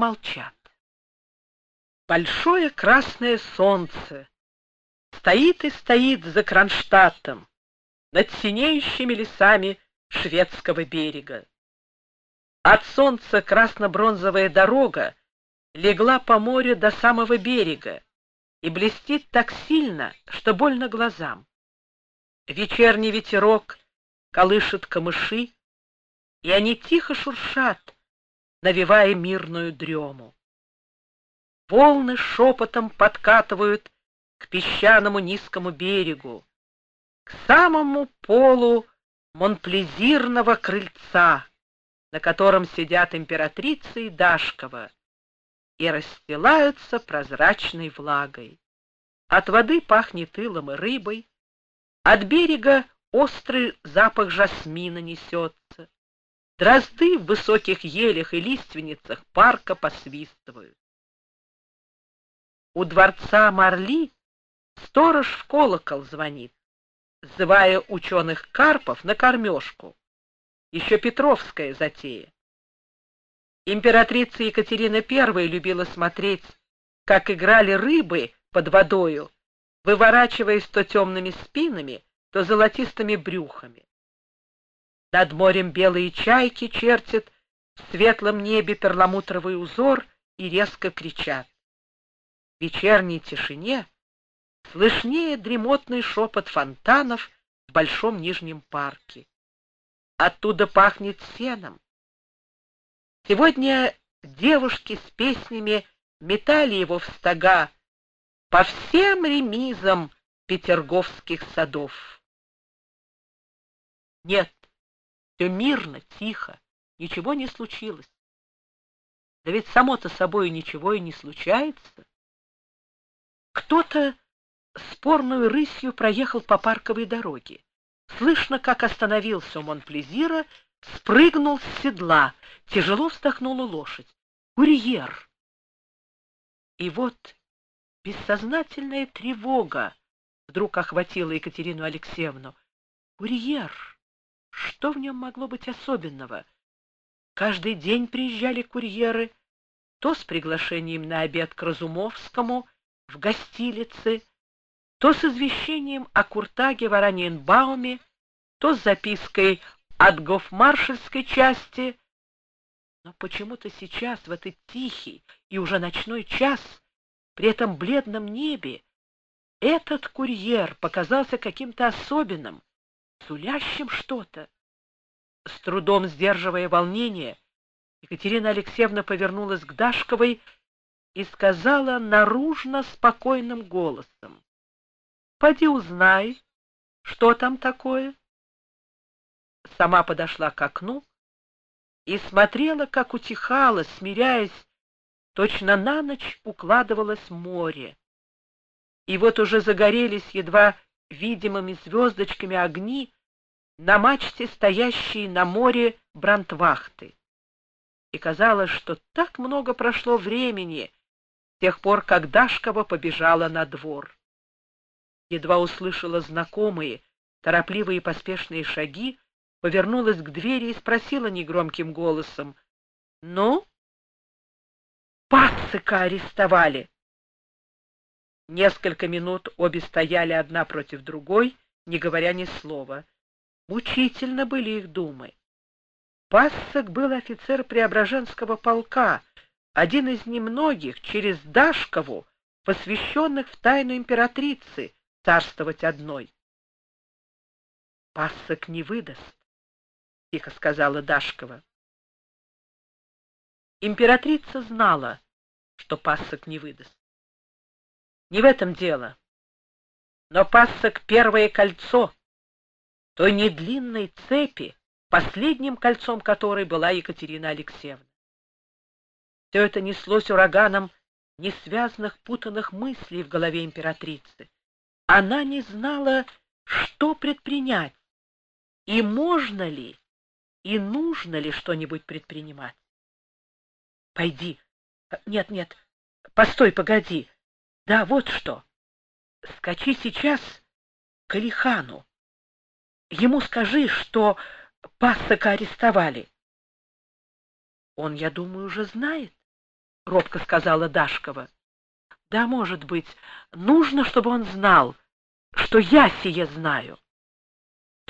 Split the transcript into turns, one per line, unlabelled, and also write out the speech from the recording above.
молчат. Большое красное солнце стоит и стоит за Кронштадтом, над синеющими лесами шведского берега. От солнца красно-бронзовая дорога легла по морю до самого берега и блестит так сильно, что больно глазам. Вечерний ветерок колышет камыши, и они тихо шуршат, навевая мирную дрему. Волны шепотом подкатывают к песчаному низкому берегу, к самому полу монплезирного крыльца, на котором сидят императрица и Дашкова, и расстилаются прозрачной влагой. От воды пахнет илом и рыбой, от берега острый запах жасмина несется, дрозды в высоких елях и лиственницах парка посвистывают. У дворца Марли сторож в колокол звонит, сзывая ученых карпов на кормежку. Еще петровская затея. Императрица Екатерина I любила смотреть, как играли рыбы под водою, выворачиваясь то темными спинами, то золотистыми брюхами. Над морем белые чайки чертят в светлом небе перламутровый узор и резко кричат. В вечерней тишине слышнее дремотный шепот фонтанов в большом нижнем парке. Оттуда пахнет сеном. Сегодня девушки с песнями метали его в стога по всем ремизам петерговских садов. Нет, все мирно, тихо, ничего не случилось. Да ведь само-то собою ничего и не случается. Кто-то спорную рысью проехал по парковой дороге. Слышно, как остановился у Монплезира, спрыгнул с седла, тяжело вздохнула лошадь. Курьер! И вот бессознательная тревога вдруг охватила Екатерину Алексеевну. Курьер! Что в нем могло быть особенного? Каждый день приезжали курьеры, то с приглашением на обед к Разумовскому в гостилице, то с извещением о Куртаге в Ораниенбауме, то с запиской от гофмаршальской части. Но почему-то сейчас, в этот тихий и уже ночной час, при этом бледном небе, этот курьер показался каким-то особенным, сулящим что-то. С трудом сдерживая волнение, Екатерина Алексеевна повернулась к Дашковой и сказала наружно спокойным голосом: «Поди узнай, что там такое». Сама подошла к окну и смотрела, как утихало, смиряясь, точно на ночь укладывалось море. И вот уже загорелись едва видимыми звездочками огни на мачте, стоящей на море брандвахты. И казалось, что так много прошло времени с тех пор, как Дашкова побежала на двор. Едва услышала знакомые, торопливые и поспешные шаги, повернулась к двери и спросила негромким голосом: «Ну?» «Пацика арестовали!» Несколько минут обе стояли одна против другой, не говоря ни слова. Мучительно были их думы. Пассек был офицер Преображенского полка, один из немногих, через Дашкову, посвященных в тайну императрицы, царствовать одной. «Пассек не выдаст», — тихо сказала Дашкова. Императрица знала, что Пассек не выдаст. Не в этом дело. Но Пассек — первое кольцо той недлинной цепи, последним кольцом которой была Екатерина Алексеевна. Все это неслось ураганом несвязанных, путанных мыслей в голове императрицы. Она не знала, что предпринять, и можно ли, и нужно ли что-нибудь предпринимать. «Пойди. Нет, нет, постой, погоди. Да, вот что. Скачи сейчас к Алихану. Ему скажи, что Пассека арестовали». Он, я думаю, уже знает. — робко сказала Дашкова. — Да, может быть, нужно, чтобы он знал, что я сие знаю.